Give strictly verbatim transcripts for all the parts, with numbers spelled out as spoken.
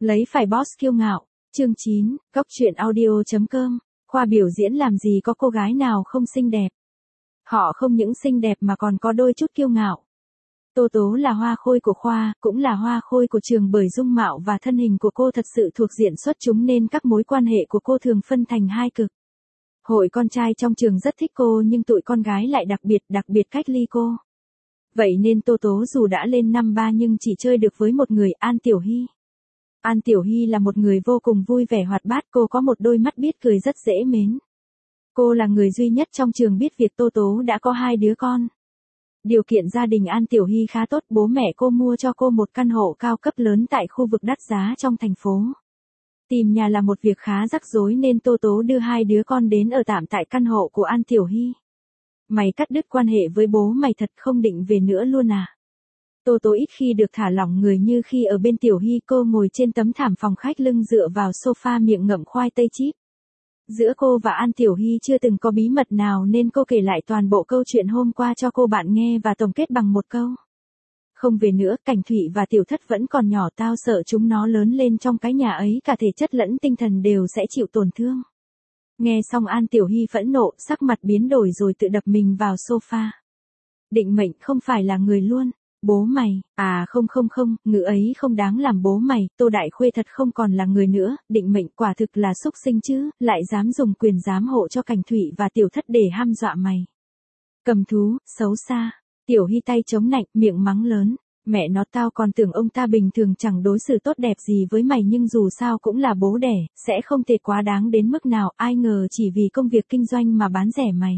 Lấy phải boss kiêu ngạo. Chương chín, Góc truyện audio chấm com. Khoa biểu diễn làm gì có cô gái nào không xinh đẹp. Họ không những xinh đẹp mà còn có đôi chút kiêu ngạo. Tô Tố là hoa khôi của khoa, cũng là hoa khôi của trường, bởi dung mạo và thân hình của cô thật sự thuộc diện xuất chúng nên các mối quan hệ của cô thường phân thành hai cực. Hội con trai trong trường rất thích cô nhưng tụi con gái lại đặc biệt đặc biệt cách ly cô. Vậy nên Tô Tố dù đã lên năm ba nhưng chỉ chơi được với một người, An Tiểu Hy. An Tiểu Hy là một người vô cùng vui vẻ hoạt bát, cô có một đôi mắt biết cười rất dễ mến. Cô là người duy nhất trong trường biết việc Tô Tố đã có hai đứa con. Điều kiện gia đình An Tiểu Hy khá tốt, bố mẹ cô mua cho cô một căn hộ cao cấp lớn tại khu vực đắt giá trong thành phố. Tìm nhà là một việc khá rắc rối nên Tô Tố đưa hai đứa con đến ở tạm tại căn hộ của An Tiểu Hy. Mày cắt đứt quan hệ với bố mày thật không định về nữa luôn à? Tô Tố ít khi được thả lỏng người như khi ở bên Tiểu Hy, cô ngồi trên tấm thảm phòng khách lưng dựa vào sofa miệng ngậm khoai tây chíp. Giữa cô và An Tiểu Hy chưa từng có bí mật nào nên cô kể lại toàn bộ câu chuyện hôm qua cho cô bạn nghe và tổng kết bằng một câu. Không về nữa, Cảnh Thụy và Tiểu Thất vẫn còn nhỏ, tao sợ chúng nó lớn lên trong cái nhà ấy cả thể chất lẫn tinh thần đều sẽ chịu tổn thương. Nghe xong An Tiểu Hy phẫn nộ, sắc mặt biến đổi rồi tự đập mình vào sofa. Định mệnh không phải là người luôn. Bố mày, à không không không, ngữ ấy không đáng làm bố mày, Tô Đại Khuê thật không còn là người nữa, định mệnh quả thực là xúc sinh chứ, lại dám dùng quyền giám hộ cho Cảnh Thụy và Tiểu Thất để hăm dọa mày. Cầm thú, xấu xa. Tiểu Hy tay chống nạnh, miệng mắng lớn. Mẹ nó, tao còn tưởng ông ta bình thường chẳng đối xử tốt đẹp gì với mày nhưng dù sao cũng là bố đẻ, sẽ không thể quá đáng đến mức nào, ai ngờ chỉ vì công việc kinh doanh mà bán rẻ mày.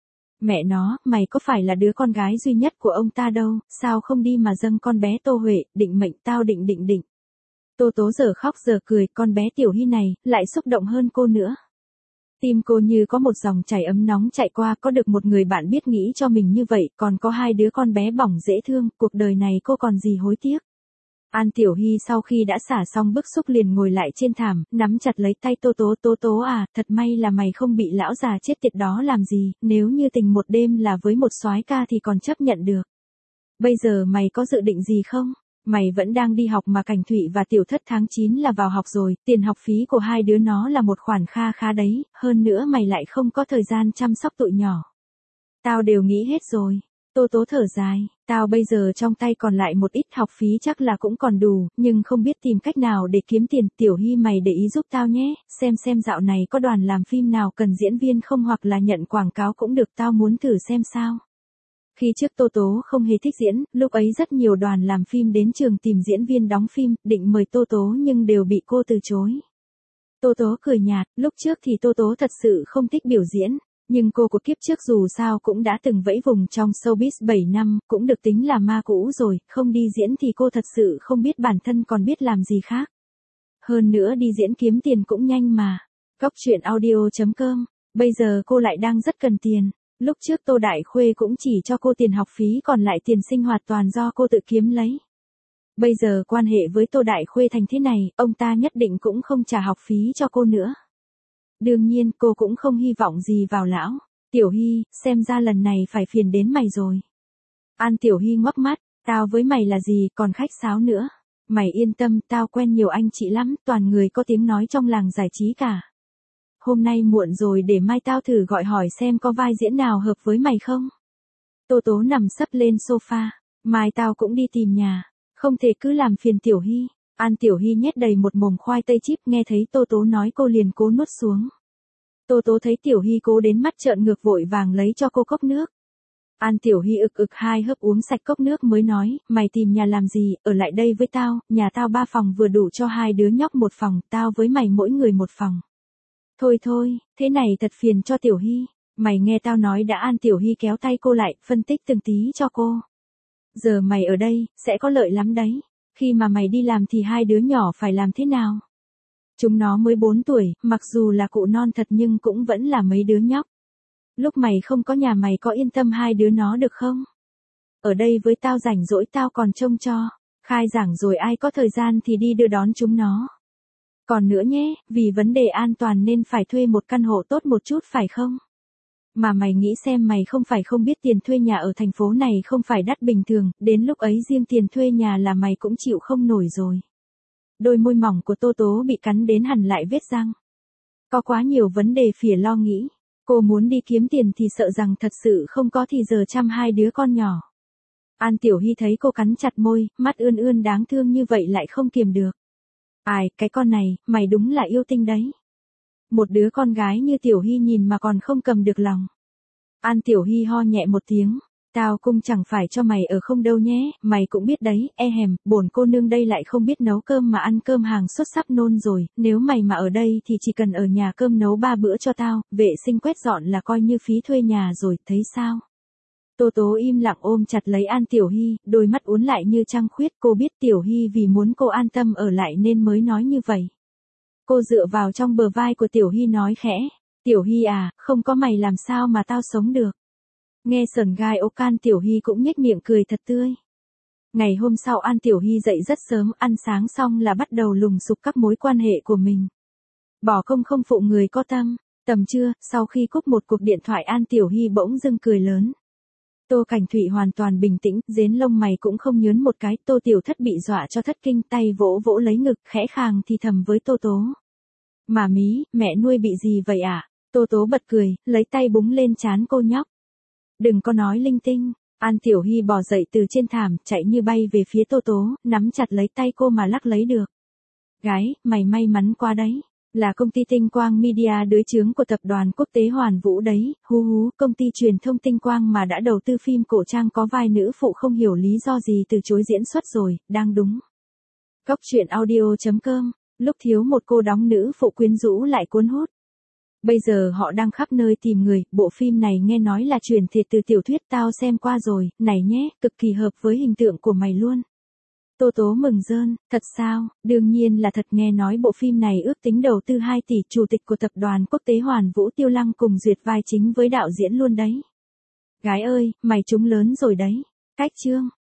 Mẹ nó, mày có phải là đứa con gái duy nhất của ông ta đâu, sao không đi mà dâng con bé Tô Huệ, định mệnh tao định định định. Tô Tố giờ khóc giờ cười, con bé Tiểu Hy này, lại xúc động hơn cô nữa. Tim cô như có một dòng chảy ấm nóng chạy qua, có được một người bạn biết nghĩ cho mình như vậy, còn có hai đứa con bé bỏng dễ thương, cuộc đời này cô còn gì hối tiếc. An Tiểu Hy sau khi đã xả xong bức xúc liền ngồi lại trên thảm, nắm chặt lấy tay Tô Tố. Tố Tố à, thật may là mày không bị lão già chết tiệt đó làm gì, nếu như tình một đêm là với một soái ca thì còn chấp nhận được. Bây giờ mày có dự định gì không? Mày vẫn đang đi học mà, Cảnh Thụy và Tiểu Thất tháng chín là vào học rồi, tiền học phí của hai đứa nó là một khoản kha khá đấy, hơn nữa mày lại không có thời gian chăm sóc tụi nhỏ. Tao đều nghĩ hết rồi. Tô Tố thở dài, tao bây giờ trong tay còn lại một ít học phí chắc là cũng còn đủ, nhưng không biết tìm cách nào để kiếm tiền. Tiểu Hy mày để ý giúp tao nhé, xem xem dạo này có đoàn làm phim nào cần diễn viên không hoặc là nhận quảng cáo cũng được, tao muốn thử xem sao. Khi trước Tô Tố không hề thích diễn, lúc ấy rất nhiều đoàn làm phim đến trường tìm diễn viên đóng phim, định mời Tô Tố nhưng đều bị cô từ chối. Tô Tố cười nhạt, lúc trước thì Tô Tố thật sự không thích biểu diễn. Nhưng cô của kiếp trước dù sao cũng đã từng vẫy vùng trong showbiz bảy năm, cũng được tính là ma cũ rồi, không đi diễn thì cô thật sự không biết bản thân còn biết làm gì khác. Hơn nữa đi diễn kiếm tiền cũng nhanh mà. Góc truyện audio chấm com, bây giờ cô lại đang rất cần tiền. Lúc trước Tô Đại Khuê cũng chỉ cho cô tiền học phí, còn lại tiền sinh hoạt toàn do cô tự kiếm lấy. Bây giờ quan hệ với Tô Đại Khuê thành thế này, ông ta nhất định cũng không trả học phí cho cô nữa. Đương nhiên cô cũng không hy vọng gì vào lão. Tiểu Hy, xem ra lần này phải phiền đến mày rồi. An Tiểu Hy ngoắc mắt, tao với mày là gì, còn khách sáo nữa. Mày yên tâm, tao quen nhiều anh chị lắm, toàn người có tiếng nói trong làng giải trí cả. Hôm nay muộn rồi, để mai tao thử gọi hỏi xem có vai diễn nào hợp với mày không. Tô Tố nằm sấp lên sofa, mai tao cũng đi tìm nhà, không thể cứ làm phiền Tiểu Hy. An Tiểu Hy nhét đầy một mồm khoai tây chíp, nghe thấy Tô Tố nói cô liền cố nuốt xuống. Tô Tố thấy Tiểu Hy cố đến mắt trợn ngược vội vàng lấy cho cô cốc nước. An Tiểu Hy ực ực hai hớp uống sạch cốc nước mới nói, mày tìm nhà làm gì, ở lại đây với tao, nhà tao ba phòng vừa đủ cho hai đứa nhóc một phòng, tao với mày mỗi người một phòng. Thôi thôi, thế này thật phiền cho Tiểu Hy, mày nghe tao nói đã. An Tiểu Hy kéo tay cô lại, phân tích từng tí cho cô. Giờ mày ở đây, sẽ có lợi lắm đấy. Khi mà mày đi làm thì hai đứa nhỏ phải làm thế nào? Chúng nó mới bốn tuổi, mặc dù là cụ non thật nhưng cũng vẫn là mấy đứa nhóc. Lúc mày không có nhà mày có yên tâm hai đứa nó được không? Ở đây với tao rảnh rỗi tao còn trông cho. Khai giảng rồi ai có thời gian thì đi đưa đón chúng nó. Còn nữa nhé, vì vấn đề an toàn nên phải thuê một căn hộ tốt một chút phải không? Mà mày nghĩ xem, mày không phải không biết tiền thuê nhà ở thành phố này không phải đắt bình thường, đến lúc ấy riêng tiền thuê nhà là mày cũng chịu không nổi rồi. đôi môi mỏng của Tô Tố bị cắn đến hằn lại vết răng. Có quá nhiều vấn đề phìa lo nghĩ. Cô muốn đi kiếm tiền thì sợ rằng thật sự không có thì giờ chăm hai đứa con nhỏ. An Tiểu Hy thấy cô cắn chặt môi, mắt ươn ươn đáng thương như vậy lại không kiềm được. Ai, cái con này, mày đúng là yêu tinh đấy. Một đứa con gái như Tiểu Hy nhìn mà còn không cầm được lòng. An Tiểu Hy ho nhẹ một tiếng. Tao cũng chẳng phải cho mày ở không đâu nhé, mày cũng biết đấy, e hèm, bổn cô nương đây lại không biết nấu cơm mà ăn cơm hàng suất sắp nôn rồi, nếu mày mà ở đây thì chỉ cần ở nhà cơm nấu ba bữa cho tao, vệ sinh quét dọn là coi như phí thuê nhà rồi, thấy sao? Tô Tố im lặng ôm chặt lấy An Tiểu Hy, đôi mắt uốn lại như trăng khuyết, cô biết Tiểu Hy vì muốn cô an tâm ở lại nên mới nói như vậy. Cô dựa vào trong bờ vai của Tiểu Hy nói khẽ, Tiểu Hy à, không có mày làm sao mà tao sống được. Nghe sởn gai ốc An Tiểu Hy cũng nhếch miệng cười thật tươi. Ngày hôm sau An Tiểu Hy dậy rất sớm, ăn sáng xong là bắt đầu lùng sục các mối quan hệ của mình. Bỏ công không phụ người có tâm. Tầm trưa, sau khi cúp một cuộc điện thoại An Tiểu Hy bỗng dưng cười lớn. Tô Cảnh Thụy hoàn toàn bình tĩnh, rến lông mày cũng không nhớn một cái, Tô Tiểu Thất bị dọa cho thất kinh, tay vỗ vỗ lấy ngực, khẽ khàng thì thầm với Tô Tố. Mà mí, mẹ nuôi bị gì vậy ạ? À? Tô Tố bật cười, lấy tay búng lên trán cô nhóc. Đừng có nói linh tinh. An Tiểu Hy bò dậy từ trên thảm, chạy như bay về phía Tô Tố, nắm chặt lấy tay cô mà lắc lấy được. Gái, mày may mắn quá đấy. Là công ty Tinh Quang Media đứa chướng của tập đoàn quốc tế Hoàn Vũ đấy, hú hú, công ty truyền thông Tinh Quang mà đã đầu tư phim cổ trang có vai nữ phụ không hiểu lý do gì từ chối diễn xuất rồi, đang đúng. Góc truyện audio chấm com, lúc thiếu một cô đóng nữ phụ quyến rũ lại cuốn hút. Bây giờ họ đang khắp nơi tìm người, bộ phim này nghe nói là truyền thiệt từ tiểu thuyết tao xem qua rồi, này nhé, cực kỳ hợp với hình tượng của mày luôn. Tô Tố mừng rơn, thật sao, đương nhiên là thật, nghe nói bộ phim này ước tính đầu tư hai tỷ, chủ tịch của tập đoàn quốc tế Hoàn Vũ Tiêu Lăng cùng duyệt vai chính với đạo diễn luôn đấy. Gái ơi, mày trúng lớn rồi đấy. Cách chương.